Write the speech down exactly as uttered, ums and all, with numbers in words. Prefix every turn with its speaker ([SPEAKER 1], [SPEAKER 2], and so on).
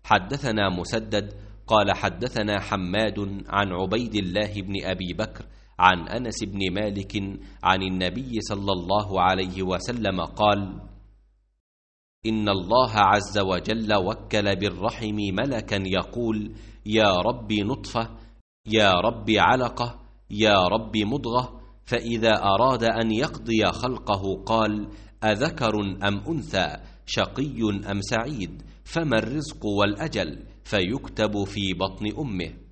[SPEAKER 1] حدثنا مسدد قال حدثنا حماد عن عبيد الله بن أبي بكر عن أنس بن مالك عن النبي صلى الله عليه وسلم قال: إن الله عز وجل وكل بالرحم ملكا يقول: يا رب نطفة، يا رب علقة، يا رب مضغة، فإذا أراد أن يقضي خلقه قال: أذكر أم أنثى، شقي أم سعيد، فما الرزق والأجل، فيكتب في بطن أمه.